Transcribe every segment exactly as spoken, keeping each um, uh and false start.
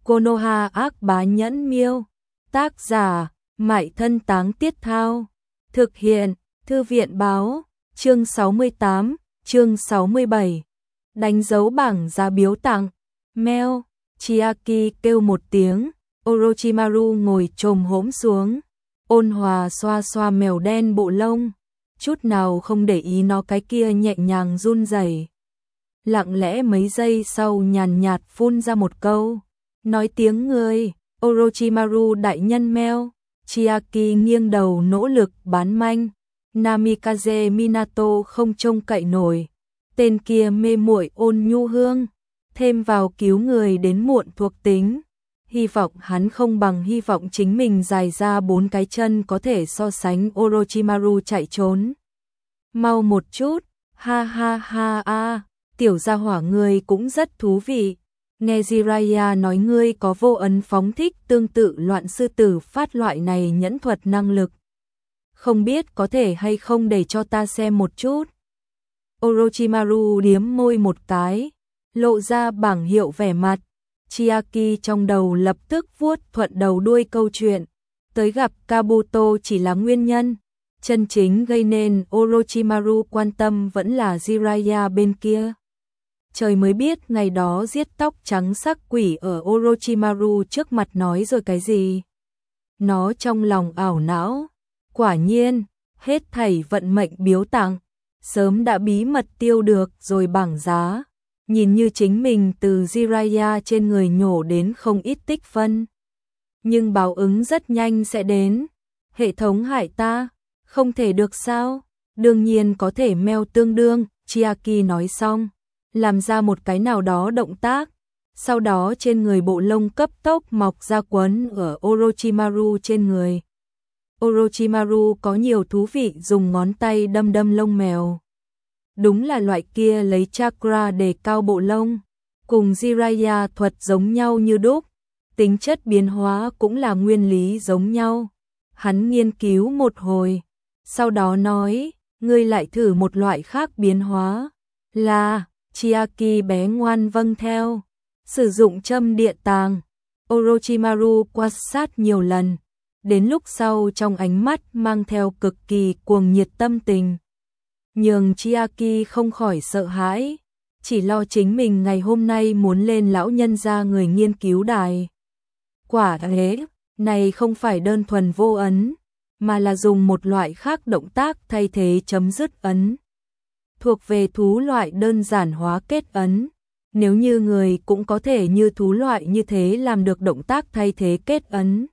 Konoha ác bá nhẫn miêu. Tác giả, Mại Thân Táng Tiết Thao. Thực hiện, Thư viện báo, chương sáu mươi tám, chương sáu mươi bảy. Đánh dấu bảng giá biếu tặng. Meo, Chiaki kêu một tiếng, Orochimaru ngồi chồm hổm xuống, ôn hòa xoa xoa mèo đen bộ lông, chút nào không để ý nó cái kia nhẹ nhàng run rẩy. Lặng lẽ mấy giây sau nhàn nhạt phun ra một câu, nói tiếng người, Orochimaru đại nhân meo. Chiaki nghiêng đầu nỗ lực bán manh, Namikaze Minato không trông cậy nổi, tên kia mê muội ôn nhu hương, thêm vào cứu người đến muộn thuộc tính, hy vọng hắn không bằng hy vọng chính mình dài ra bốn cái chân có thể so sánh Orochimaru chạy trốn. Mau một chút, ha ha ha a, tiểu gia hỏa ngươi cũng rất thú vị. Nghe Jiraiya nói ngươi có vô ấn phóng thích tương tự loạn sư tử phát loại này nhẫn thuật năng lực. Không biết có thể hay không để cho ta xem một chút. Orochimaru điếm môi một cái, lộ ra bảng hiệu vẻ mặt. Chiaki trong đầu lập tức vuốt thuận đầu đuôi câu chuyện. Tới gặp Kabuto chỉ là nguyên nhân. Chân chính gây nên Orochimaru quan tâm vẫn là Jiraiya bên kia. Trời mới biết ngày đó giết tóc trắng sắc quỷ ở Orochimaru trước mặt nói rồi cái gì. Nó trong lòng ảo não. Quả nhiên, hết thảy vận mệnh biếu tặng, sớm đã bí mật tiêu được rồi bảng giá. Nhìn như chính mình từ Jiraiya trên người nhổ đến không ít tích phân. Nhưng báo ứng rất nhanh sẽ đến. Hệ thống hại ta, không thể được sao? Đương nhiên có thể meo tương đương, Chiaki nói xong. Làm ra một cái nào đó động tác, sau đó trên người bộ lông cấp tốc mọc ra quấn ở Orochimaru trên người. Orochimaru có nhiều thú vị dùng ngón tay đâm đâm lông mèo. Đúng là loại kia lấy chakra để cao bộ lông, cùng Jiraiya thuật giống nhau như đúc, tính chất biến hóa cũng là nguyên lý giống nhau. Hắn nghiên cứu một hồi, sau đó nói, ngươi lại thử một loại khác biến hóa, là Chiaki bé ngoan vâng theo, sử dụng châm địa tàng. Orochimaru quan sát nhiều lần, đến lúc sau trong ánh mắt mang theo cực kỳ cuồng nhiệt tâm tình. Nhưng Chiaki không khỏi sợ hãi, chỉ lo chính mình ngày hôm nay muốn lên lão nhân gia người nghiên cứu đài. Quả thế, này không phải đơn thuần vô ấn, mà là dùng một loại khác động tác thay thế chấm dứt ấn. Thuộc về thú loại đơn giản hóa kết ấn, nếu như người cũng có thể như thú loại như thế làm được động tác thay thế kết ấn.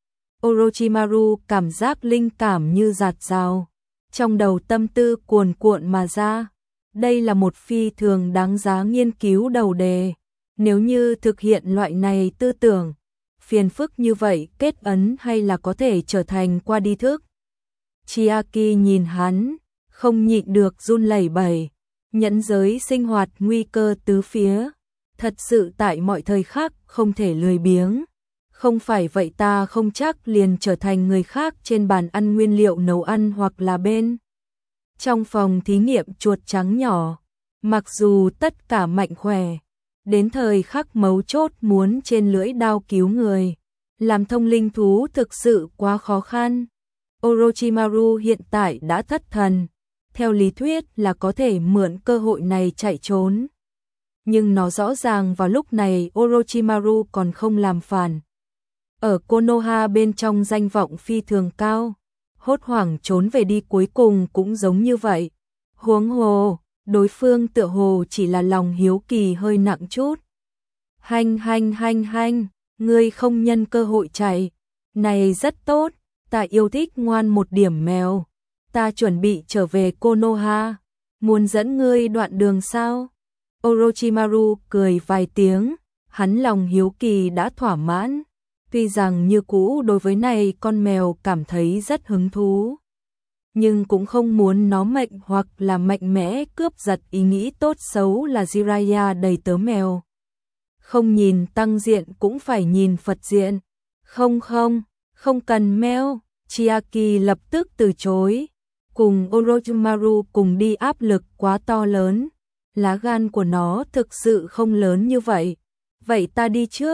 Orochimaru cảm giác linh cảm như giạt rào, trong đầu tâm tư cuồn cuộn mà ra. Đây là một phi thường đáng giá nghiên cứu đầu đề, nếu như thực hiện loại này tư tưởng, phiền phức như vậy kết ấn hay là có thể trở thành qua đi thức. Chiaki nhìn hắn, không nhịn được run lẩy bẩy, nhẫn giới sinh hoạt nguy cơ tứ phía, thật sự tại mọi thời khắc không thể lười biếng, không phải vậy ta không chắc liền trở thành người khác trên bàn ăn nguyên liệu nấu ăn hoặc là bên trong phòng thí nghiệm chuột trắng nhỏ, mặc dù tất cả mạnh khỏe, đến thời khắc mấu chốt muốn trên lưỡi đao cứu người, làm thông linh thú thực sự quá khó khăn. Orochimaru hiện tại đã thất thần, theo lý thuyết là có thể mượn cơ hội này chạy trốn. Nhưng nó rõ ràng vào lúc này Orochimaru còn không làm phản. Ở Konoha bên trong danh vọng phi thường cao, hốt hoảng trốn về đi cuối cùng cũng giống như vậy. Huống hồ, đối phương tựa hồ chỉ là lòng hiếu kỳ hơi nặng chút. Hanh hanh hanh hanh, ngươi không nhân cơ hội chạy. Này rất tốt, ta yêu thích ngoan một điểm mèo. Ta chuẩn bị trở về Konoha, muốn dẫn ngươi đoạn đường sao? Orochimaru cười vài tiếng, hắn lòng hiếu kỳ đã thỏa mãn, tuy rằng như cũ đối với này con mèo cảm thấy rất hứng thú, nhưng cũng không muốn nó mệnh hoặc là mạnh mẽ cướp giật ý nghĩ tốt xấu là Jiraiya đầy tớ mèo. Không nhìn tăng diện cũng phải nhìn Phật diện. Không không, không cần meo, Chiaki lập tức từ chối. Cùng Orochimaru cùng đi áp lực quá to lớn, lá gan của nó thực sự không lớn như vậy. Vậy ta đi trước,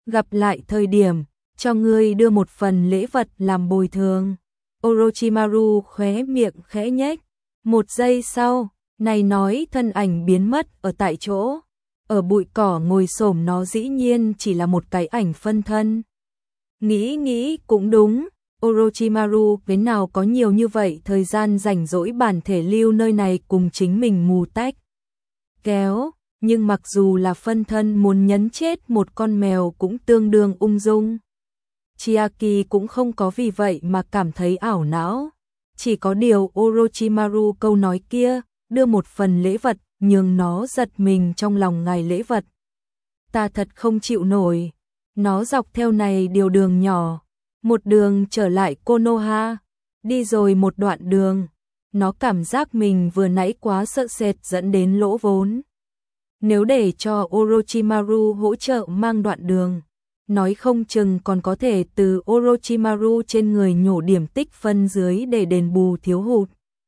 Gặp lại thời điểm, cho ngươi đưa một phần lễ vật làm bồi thường. Orochimaru khóe miệng khẽ nhếch. Một giây sau, này nói thân ảnh biến mất ở tại chỗ. Ở bụi cỏ ngồi xổm nó dĩ nhiên chỉ là một cái ảnh phân thân. Nghĩ nghĩ cũng đúng, Orochimaru với nào có nhiều như vậy thời gian rảnh rỗi bản thể lưu nơi này cùng chính mình mù tách. Kéo, nhưng mặc dù là phân thân muốn nhấn chết một con mèo cũng tương đương ung dung. Chiaki cũng không có vì vậy mà cảm thấy ảo não. Chỉ có điều Orochimaru câu nói kia, đưa một phần lễ vật, nhưng nó giật mình trong lòng ngài lễ vật. Ta thật không chịu nổi. Nó dọc theo này điều đường nhỏ, một đường trở lại Konoha, đi rồi một đoạn đường. Nó cảm giác mình vừa nãy quá sợ sệt dẫn đến lỗ vốn. Nếu để cho Orochimaru hỗ trợ mang đoạn đường, nói không chừng còn có thể từ Orochimaru trên người nhổ điểm tích phân dưới để đền bù thiếu hụt.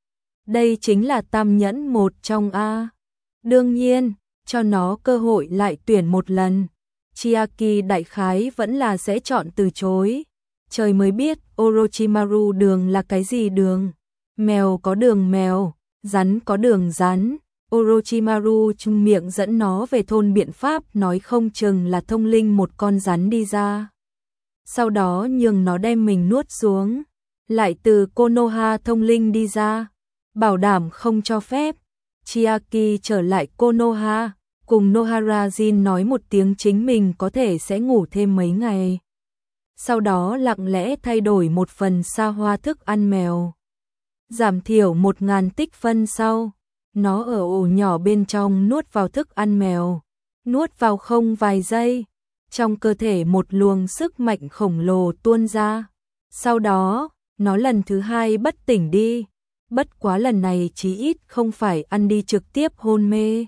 Đây chính là tam nhẫn một trong A. Đương nhiên, cho nó cơ hội lại tuyển một lần. Chiaki đại khái vẫn là sẽ chọn từ chối. Trời mới biết Orochimaru đường là cái gì đường. Mèo có đường mèo, rắn có đường rắn. Orochimaru chung miệng dẫn nó về thôn biện pháp nói không chừng là thông linh một con rắn đi ra. Sau đó nhường nó đem mình nuốt xuống. Lại từ Konoha thông linh đi ra. Bảo đảm không cho phép. Chiaki trở lại Konoha, cùng Noharajin nói một tiếng chính mình có thể sẽ ngủ thêm mấy ngày. Sau đó lặng lẽ thay đổi một phần xa hoa thức ăn mèo. Giảm thiểu một ngàn tích phân sau, nó ở ổ nhỏ bên trong nuốt vào thức ăn mèo. Nuốt vào không vài giây, trong cơ thể một luồng sức mạnh khổng lồ tuôn ra. Sau đó, nó lần thứ hai bất tỉnh đi. Bất quá lần này chí ít không phải ăn đi trực tiếp hôn mê.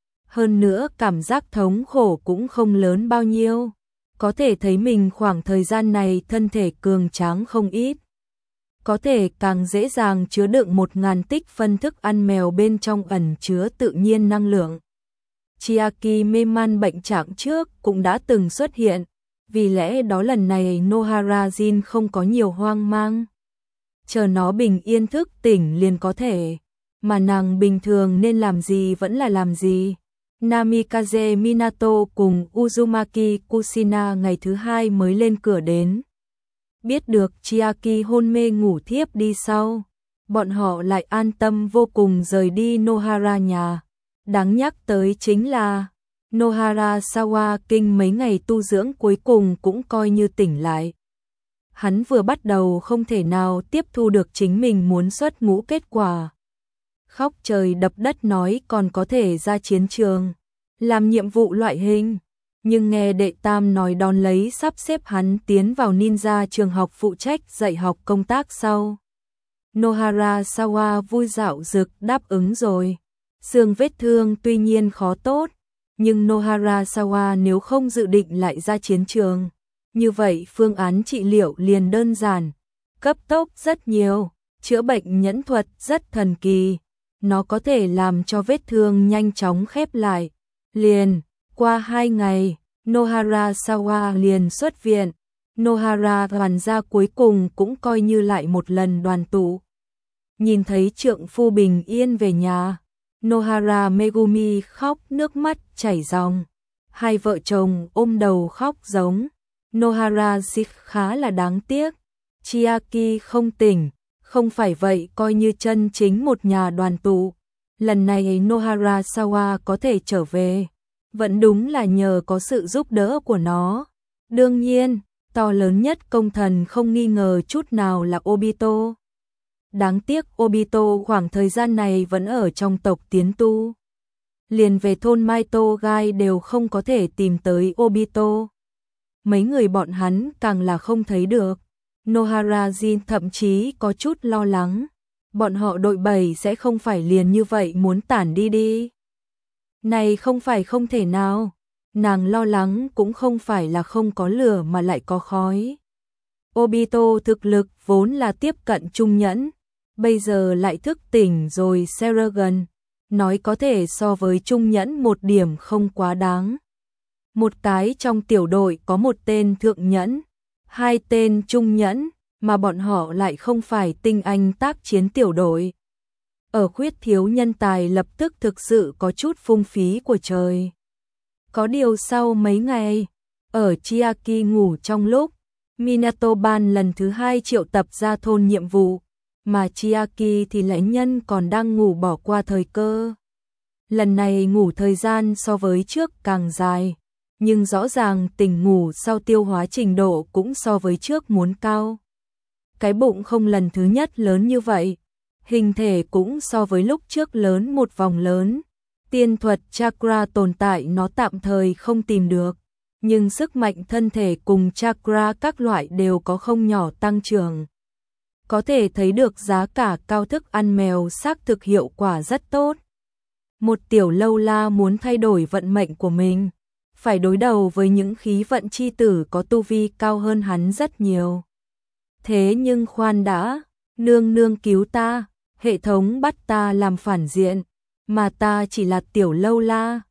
Hơn nữa cảm giác thống khổ cũng không lớn bao nhiêu. Có thể thấy mình khoảng thời gian này thân thể cường tráng không ít. Có thể càng dễ dàng chứa đựng một ngàn tích phân thức ăn mèo bên trong ẩn chứa tự nhiên năng lượng. Chiaki mê man bệnh trạng trước cũng đã từng xuất hiện. Vì lẽ đó lần này Noharajin không có nhiều hoang mang. Chờ nó bình yên thức tỉnh liền có thể, mà nàng bình thường nên làm gì vẫn là làm gì. Namikaze Minato cùng Uzumaki Kushina ngày thứ hai mới lên cửa đến. Biết được Chiaki hôn mê ngủ thiếp đi sau, bọn họ lại an tâm vô cùng rời đi Nohara nhà. Đáng nhắc tới chính là Nohara Sawa Kinh mấy ngày tu dưỡng cuối cùng cũng coi như tỉnh lại. Hắn vừa bắt đầu không thể nào tiếp thu được chính mình muốn xuất ngũ kết quả. Khóc trời đập đất nói còn có thể ra chiến trường, làm nhiệm vụ loại hình. Nhưng nghe đệ tam nói đón lấy sắp xếp hắn tiến vào ninja trường học phụ trách dạy học công tác sau. Nohara Sawa vui dạo dực đáp ứng rồi. Xương vết thương tuy nhiên khó tốt, nhưng Nohara Sawa nếu không dự định lại ra chiến trường, như vậy phương án trị liệu liền đơn giản, cấp tốc rất nhiều, chữa bệnh nhẫn thuật rất thần kỳ, nó có thể làm cho vết thương nhanh chóng khép lại. Liền, qua hai ngày, Nohara Sawa liền xuất viện, Nohara toàn gia cuối cùng cũng coi như lại một lần đoàn tụ. Nhìn thấy trượng phu bình yên về nhà, Nohara Megumi khóc nước mắt chảy ròng. Hai vợ chồng ôm đầu khóc giống. Nohara Zik khá là đáng tiếc. Chiaki không tỉnh, không phải vậy coi như chân chính một nhà đoàn tụ. Lần này Nohara Sawa có thể trở về, vẫn đúng là nhờ có sự giúp đỡ của nó. Đương nhiên, to lớn nhất công thần không nghi ngờ chút nào là Obito. Đáng tiếc Obito khoảng thời gian này vẫn ở trong tộc tiến tu. Liền về thôn Maito Gai đều không có thể tìm tới Obito. Mấy người bọn hắn càng là không thấy được. Noharajin thậm chí có chút lo lắng. Bọn họ đội bảy sẽ không phải liền như vậy muốn tản đi đi. Này không phải không thể nào. Nàng lo lắng cũng không phải là không có lửa mà lại có khói. Obito thực lực vốn là tiếp cận trung nhẫn. Bây giờ lại thức tỉnh rồi Seragon. Nói có thể so với trung nhẫn một điểm không quá đáng. Một cái trong tiểu đội có một tên thượng nhẫn, hai tên trung nhẫn, mà bọn họ lại không phải tinh anh tác chiến tiểu đội. Ở khuyết thiếu nhân tài lập tức thực sự có chút phung phí của trời. Có điều sau mấy ngày, ở Chiaki ngủ trong lúc Minato ban lần thứ hai triệu tập ra thôn nhiệm vụ, mà Chiaki thì lãnh nhân còn đang ngủ bỏ qua thời cơ. Lần này ngủ thời gian so với trước càng dài, nhưng rõ ràng tỉnh ngủ sau tiêu hóa trình độ cũng so với trước muốn cao. Cái bụng không lần thứ nhất lớn như vậy, hình thể cũng so với lúc trước lớn một vòng lớn. Tiên thuật chakra tồn tại nó tạm thời không tìm được, nhưng sức mạnh thân thể cùng chakra các loại đều có không nhỏ tăng trưởng. Có thể thấy được giá cả cao thức ăn mèo xác thực hiệu quả rất tốt. Một tiểu lâu la muốn thay đổi vận mệnh của mình, phải đối đầu với những khí vận chi tử có tu vi cao hơn hắn rất nhiều. Thế nhưng khoan đã, nương nương cứu ta, hệ thống bắt ta làm phản diện, mà ta chỉ là tiểu lâu la,